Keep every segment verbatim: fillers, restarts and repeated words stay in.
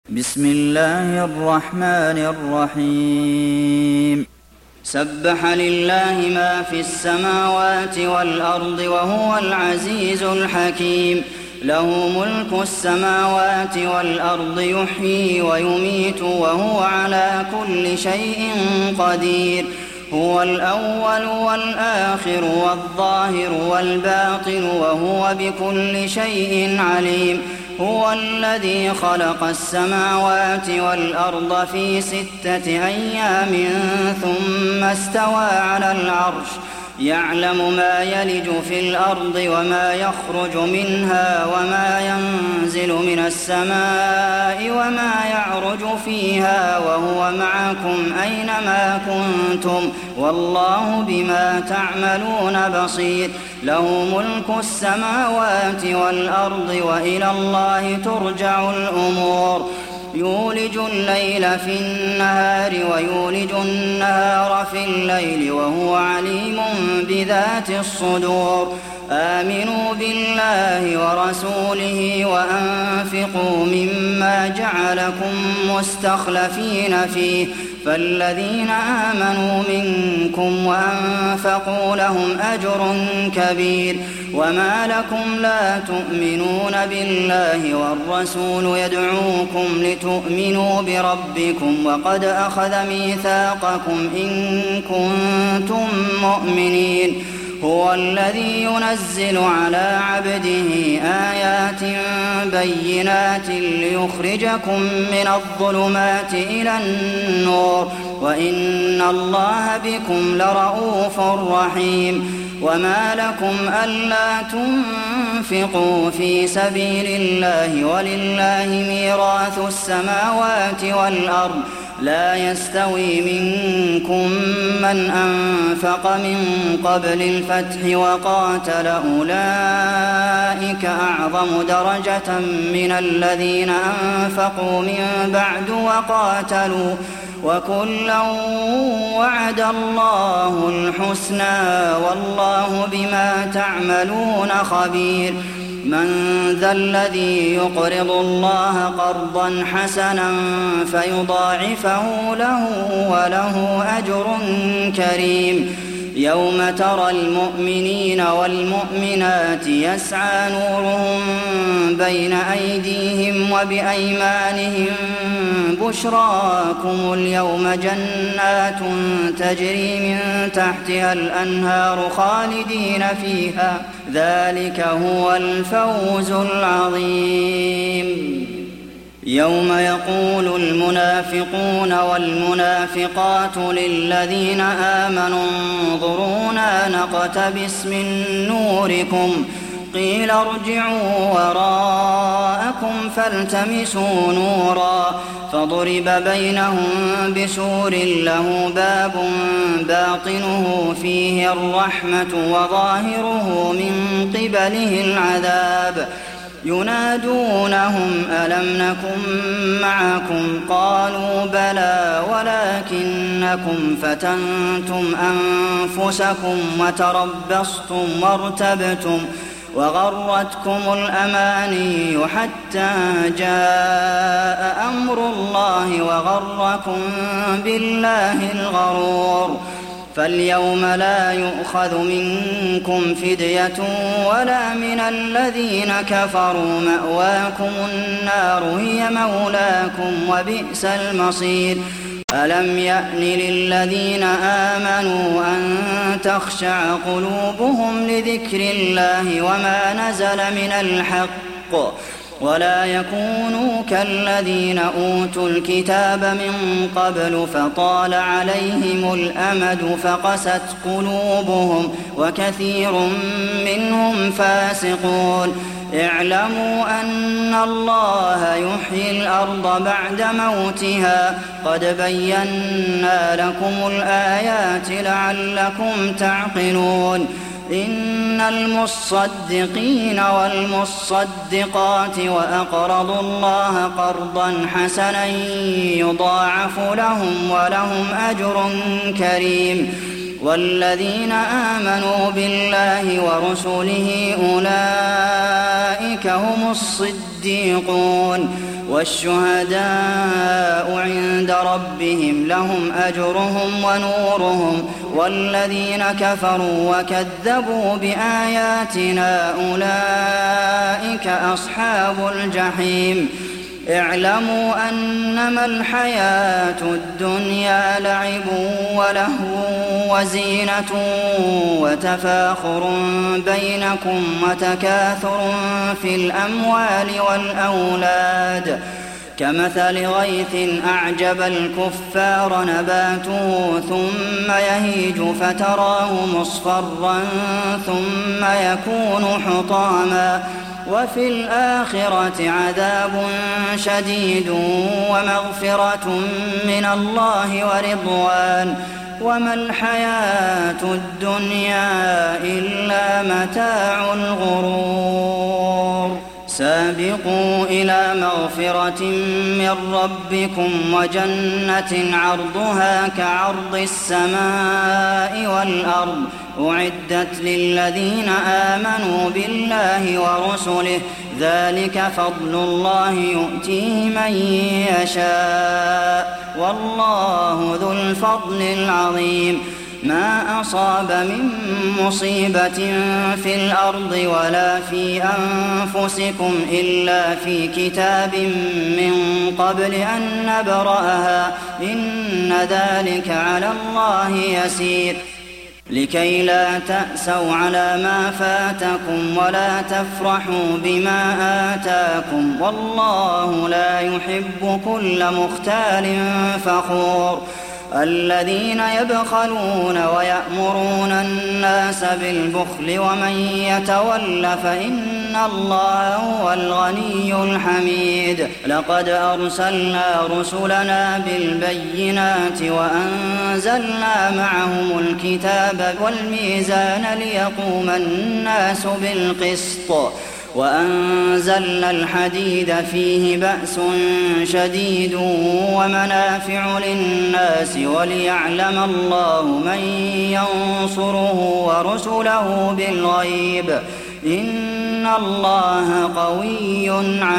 بسم الله الرحمن الرحيم سبح لله ما في السماوات والأرض وهو العزيز الحكيم له ملك السماوات والأرض يحيي ويميت وهو على كل شيء قدير هو الأول والآخر والظاهر والباطن وهو بكل شيء عليم هو الذي خلق السماوات والأرض في ستة أيام ثم استوى على العرش يعلم ما يلج في الأرض وما يخرج منها وما ينزل من السماء وما يعرج فيها وهو معكم أينما كنتم والله بما تعملون بصير له ملك السماوات والأرض وإلى الله ترجع الأمور يولج الليل في النهار ويولج النهار في الليل وهو عليم بذات الصدور آمنوا بالله ورسوله وأنفقوا مما جعلكم مستخلفين فيه فالذين آمنوا منكم وأنفقوا لهم أجر كبير وما لكم لا تؤمنون بالله والرسول يدعوكم لتؤمنوا بربكم وقد أخذ ميثاقكم إن كنتم مؤمنين هو الذي ينزل على عبده آيات بينات ليخرجكم من الظلمات إلى النور وإن الله بكم لرءوف رحيم وما لكم ألا تنفقوا في سبيل الله ولله ميراث السماوات والأرض لا يستوي منكم من أنفق من قبل الفتح وقاتل أولئك أعظم درجة من الذين أنفقوا من بعد وقاتلوا وكلا وعد الله الحسنى والله بما تعملون خبير من ذا الذي يقرض الله قرضا حسنا فيضاعفه له وله أجر كريم يوم ترى المؤمنين والمؤمنات يسعى نورهم بين أيديهم وبأيمانهم بشراكم اليوم جنات تجري من تحتها الأنهار خالدين فيها ذلك هو الفوز العظيم يوم يقول المنافقون والمنافقات للذين آمنوا انظرونا نقتبس من نوركم قيل ارجعوا وراءكم فالتمسوا نورا فضرب بينهم بسور له باب باطنه فيه الرحمة وظاهره من قبله العذاب ينادونهم ألم نكن معكم قالوا بلى ولكنكم فتنتم أنفسكم وتربصتم وارتبتم وغرتكم الأماني حتى جاء أمر الله وغركم بالله الغرور فاليوم لا يؤخذ منكم فدية ولا من الذين كفروا مأواكم النار هي مولاكم وبئس المصير ألم يأن للذين آمنوا أن تخشع قلوبهم لذكر الله وما نزل من الحق ولا يكونوا كالذين أوتوا الكتاب من قبل فطال عليهم الأمد فقست قلوبهم وكثير منهم فاسقون اعلموا أن الله يحيي الأرض بعد موتها قد بينا لكم الآيات لعلكم تعقلون إن المصدقين والمصدقات وأقرضوا الله قرضا حسنا يضاعف لهم ولهم أجر كريم والذين آمنوا بالله ورسله أولئك هم الصديقون والشهداء عند ربهم لهم أجرهم ونورهم والذين كفروا وكذبوا بآياتنا أولئك أصحاب الجحيم اعلموا أنما الحياة الدنيا لعب ولهو وزينة وتفاخر بينكم وتكاثر في الأموال والأولاد كمثل غيث أعجب الكفار نباته ثم يهيج فتراه مصفرا ثم يكون حطاما وفي الآخرة عذاب شديد ومغفرة من الله ورضوان وما الحياة الدنيا إلا متاع الغرور سابقوا إلى مغفرة من ربكم وجنة عرضها كعرض السماء والأرض أعدت للذين آمنوا بالله ورسله ذلك فضل الله يؤتيه من يشاء والله ذو الفضل العظيم ما أصاب من مصيبة في الأرض ولا في أنفسكم إلا في كتاب من قبل أن نبرأها إن ذلك على الله يسير لكي لا تأسوا على ما فاتكم ولا تفرحوا بما آتاكم والله لا يحب كل مختال فخور الذين يبخلون ويأمرون الناس بالبخل ومن يتول فإن الله هو الغني الحميد لقد أرسلنا رسلنا بالبينات وأنزلنا معهم الكتاب والميزان ليقوم الناس بالقسط وأنزلنا الحديد فيه بأس شديد ومنافع للناس وليعلم الله من ينصره ورسله بالغيب إن الله قوي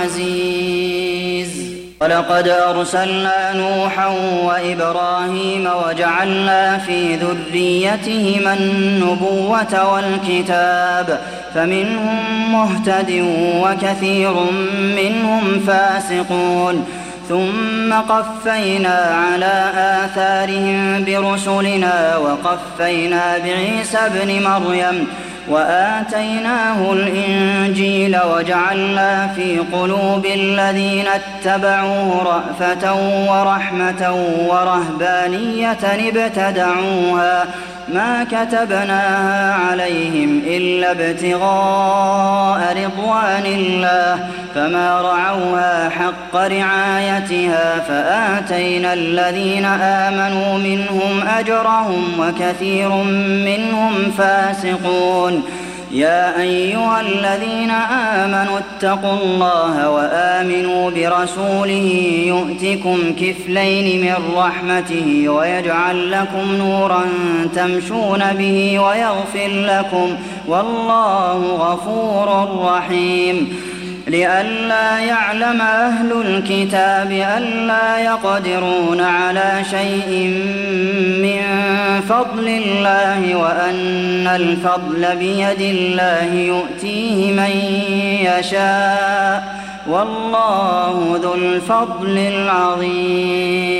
عزيز ولقد أرسلنا نوحا وإبراهيم وجعلنا في ذريتهما النبوة والكتاب فمنهم مهتد وكثير منهم فاسقون ثم قفينا على آثارهم برسلنا وقفينا بعيسى ابن مريم وآتيناه الإنجيل وجعلنا في قلوب الذين اتبعوه رأفة ورحمة ورهبانية ابتدعوها ما كتبناها عليهم إلا ابتغاء رضوان الله فما رعوها حق رعايتها فآتينا الذين آمنوا منهم أجرهم وكثير منهم فاسقون يا أيها الذين آمنوا اتقوا الله وآمنوا برسوله يؤتكم كفلين من رحمته ويجعل لكم نورا تمشون به ويغفر لكم والله غفور رحيم لئلا يعلم أهل الكتاب ألا يقدرون على شيء من فضل الله وأن الفضل بيد الله يؤتيه من يشاء والله ذو الفضل العظيم